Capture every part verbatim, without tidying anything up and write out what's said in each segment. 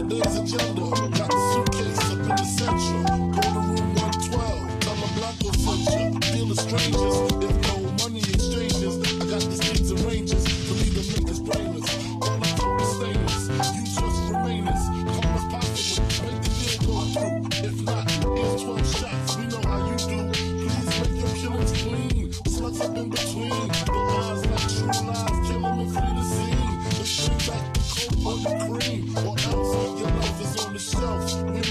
Today's agenda, got the suitcase up in the central. Go to room one twelve, tell a Blanco sent ya. Deal with strangers, if no money exchanges. I got these things arranges to leave them niggas brainless. All the total stainless, you just remainers. Come as possible, make the deal go through. If not, here's twelve shots, we know how you do. Please make your killings clean. Slugs up in between, the lies like true lies, kill them and flee the scene. Let's bring back the coke or the cream, or else your life is on the shelf. We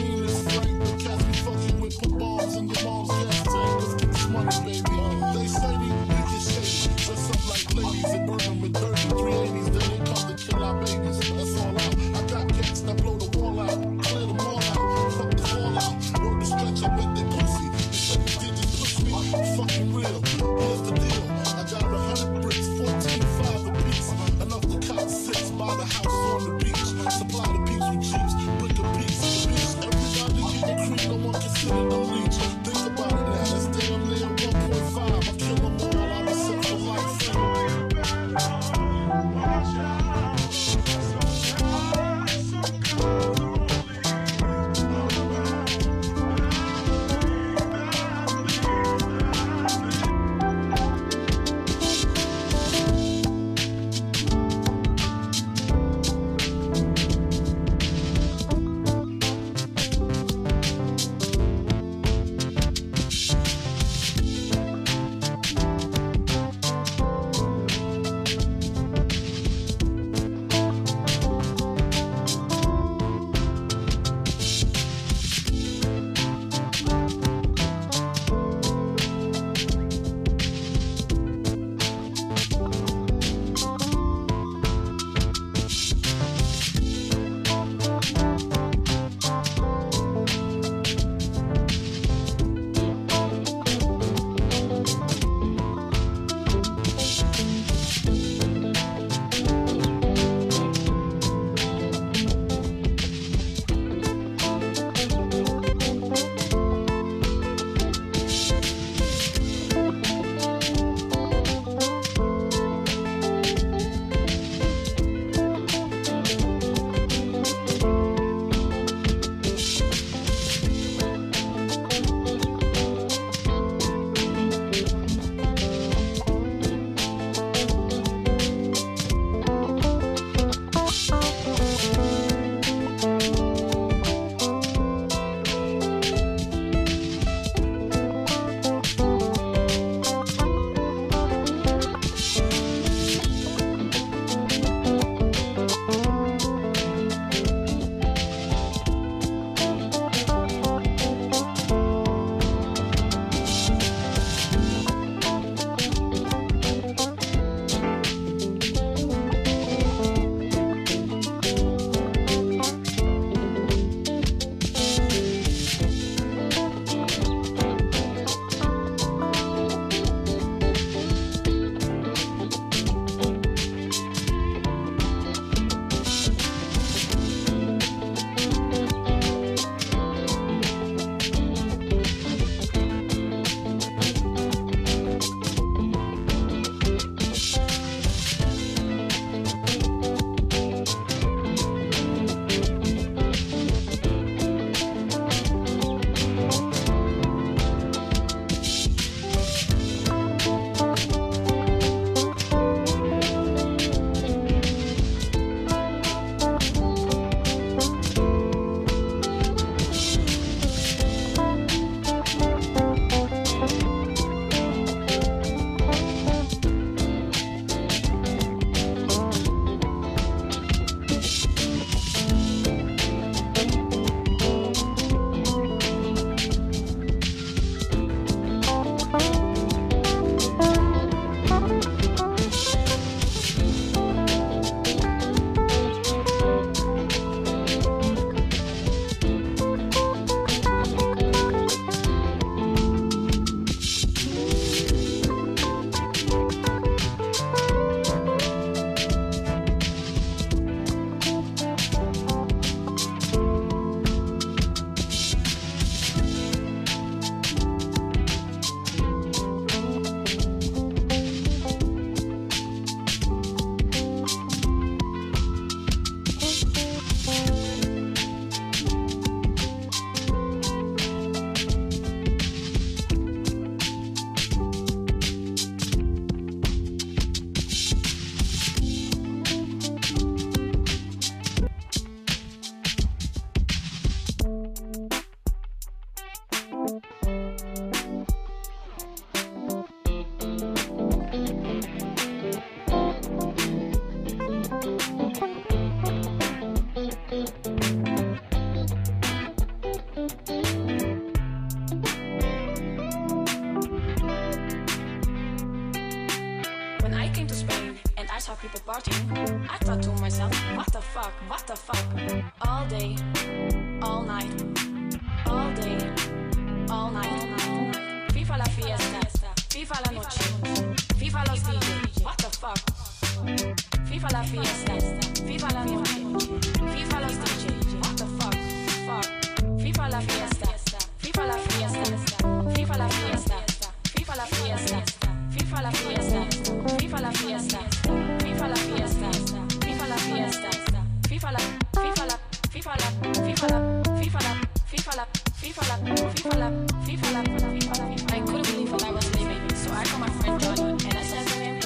partying, I thought to myself, what the fuck, what the fuck? All day, all night, all day, all night, all night. FIFA la fiesta, FIFA la noche, FIFA los D J, what the fuck? FIFA la fiesta, FIFA la noche, FIFA los D J, what the fuck, fuck? FIFA la fiesta, FIFA la fiesta, FIFA la fiesta, FIFA la fiesta, FIFA la fiesta, FIFA la fiesta, FIFA la fiesta, FIFA la fiesta, FIFA la, FIFA la, FIFA la, FIFA la, FIFA la, FIFA la, FIFA la, FIFA la, FIFA la, FIFA la. I couldn't believe what I was living, so I called my friend Johnny and I said to him,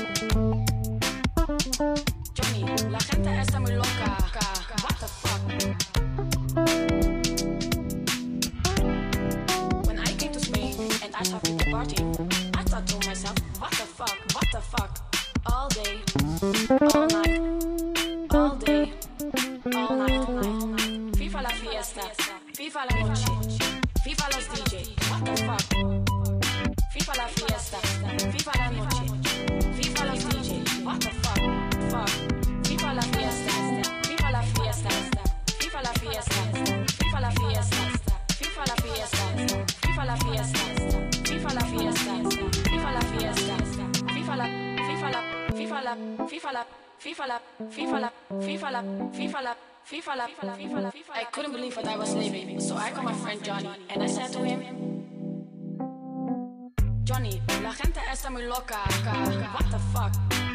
Johnny, la gente está muy loca, what the fuck? When I came to Spain and I saw people partying, I thought to myself, what the fuck, what the fuck? All day, all night, all day, all night, all night. FIFA la fiesta, FIFA la noche, FIFA los D J, what the fuck? FIFA la fiesta, FIFA la noche, FIFA los D J, what the fuck? Fuck. FIFA la fiesta, FIFA la fiesta, FIFA la fiesta, FIFA la fiesta, FIFA la fiesta, FIFA la fiesta, FIFA la fiesta, FIFA la fiesta, FIFA la, FIFA la, FIFA la, FIFA la, FIFA la, FIFA la, FIFA la, FIFA la, FIFA la, FIFA la. I couldn't believe what I was living, so I called my friend Johnny and I said to him, Johnny, la gente está muy loca, what the fuck?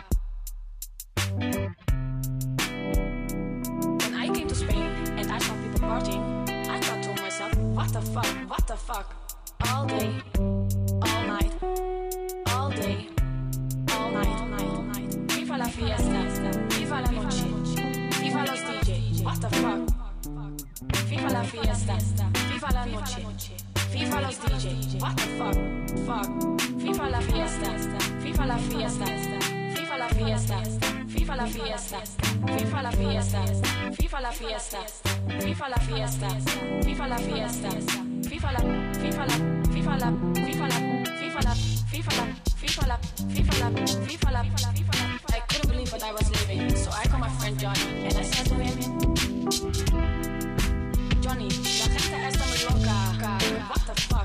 When I came to Spain and I saw people partying, I thought to myself, what the fuck, what the fuck? All day, all night, all day, all night, all night, all night. FIFA la fiesta, FIFA la noche, FIFA los D J, what the fuck? FIFA la fiesta, FIFA la noche, FIFA los D J, what the fuck? Fuck. FIFA la fiesta, FIFA la fiesta, FIFA la fiesta, FIFA la fiesta, FIFA la fiesta, FIFA la fiesta, FIFA la fiesta, FIFA la fiesta, FIFA la, FIFA la, FIFA la, FIFA la, FIFA la, FIFA la, FIFA la, FIFA la, FIFA la, FIFA la. I couldn't believe what I was living, so I called my friend Johnny and I said to him, Johnny, la gente está muy loca, what the fuck?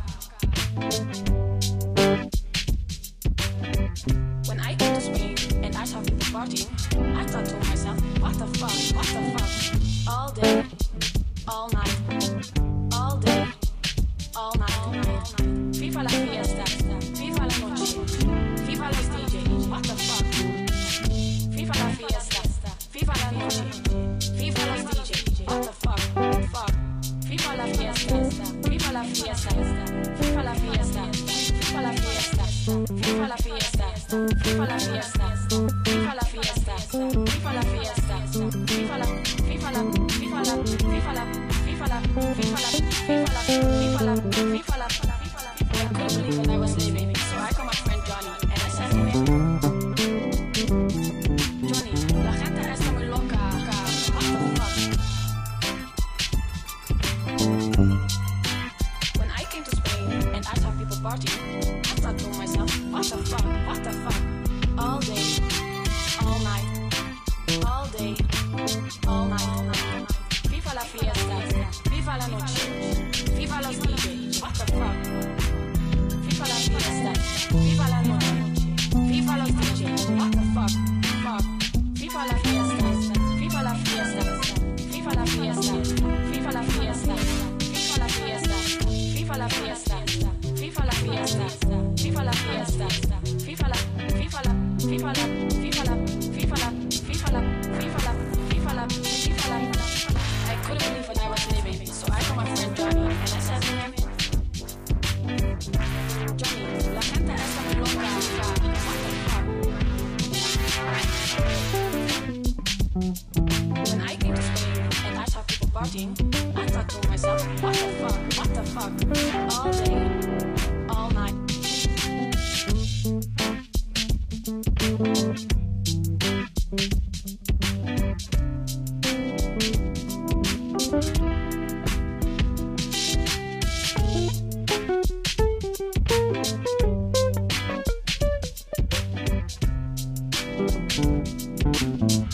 When I came to Spain and I saw people partying, I thought to myself, what the fuck, what the fuck? All day, all night, all day, all night, all night. FIFA la fiesta, FIFA la noche, FIFA los D J, what the fuck? FIFA la fiesta, FIFA la noche, FIFA los D J, what the fuck, fuck? FIFA la fiesta, FIFA la fiesta, FIFA la fiesta, FIFA la fiesta, FIFA la fiesta, FIFA la fiesta, FIFA la fiesta, FIFA la fiesta, FIFA la, FIFA la, FIFA la, FIFA la, FIFA la, FIFA la, FIFA la, FIFA la, FIFA la, FIFA la. I couldn't believe what I was living, so I called my friend Johnny and I said to him, Johnny, la gente está muy loca, what the fuck? When I came to Spain and I saw people partying, I thought to myself, what the fuck, what the fuck? All day, all night, all day, all night, all night. FIFA la fiesta, FIFA la noche, FIFA los D J, what the fuck? FIFA la fiesta, FIFA la noche, FIFA los D J, what the fuck? Fuck. FIFA la fiesta, FIFA la fiesta, FIFA la fiesta, FIFA la fiesta, FIFA la fiesta, FIFA la fiesta, FIFA la fiesta, FIFA la fiesta, FIFA la, FIFA la, FIFA la, FIFA la, FIFA la, FIFA la, FIFA la, FIFA la, FIFA la. I couldn't believe what I was living, so I called my friend Johnny and I said to him, Johnny, la gente está muy loca, what the fuck? When I came to Spain and I saw people partying, I thought to myself, what the fuck, what the fuck? All day, all night. Thank you.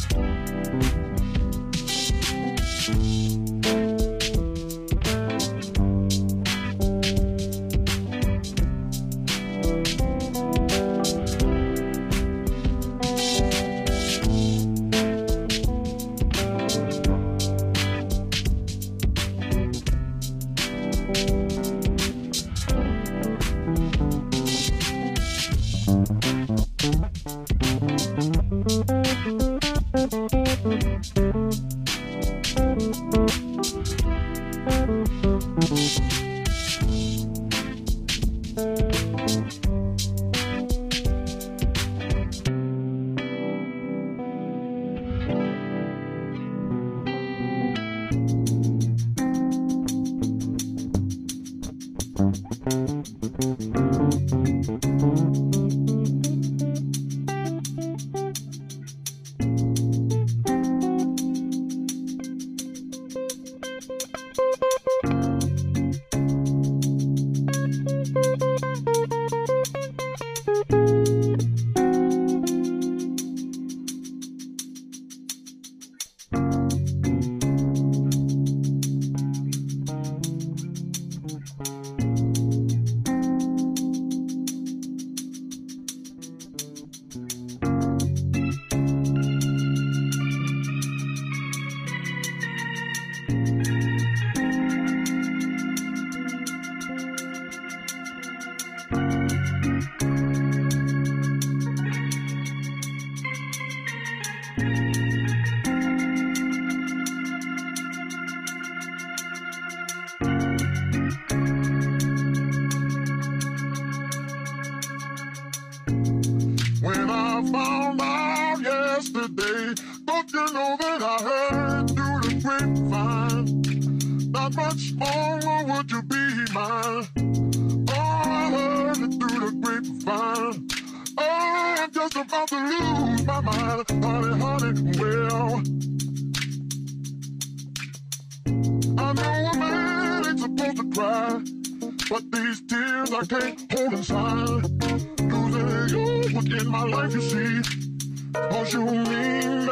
When I found out yesterday, don't you know that I heard through the grapevine? Not much longer would you be mine. Oh, I heard it through the grapevine. Oh, I'm just about to lose my mind. Honey, honey, well, I know a man ain't supposed to cry, but these tears I can't hold inside. Losing you was in my life, you see, 'cause you mean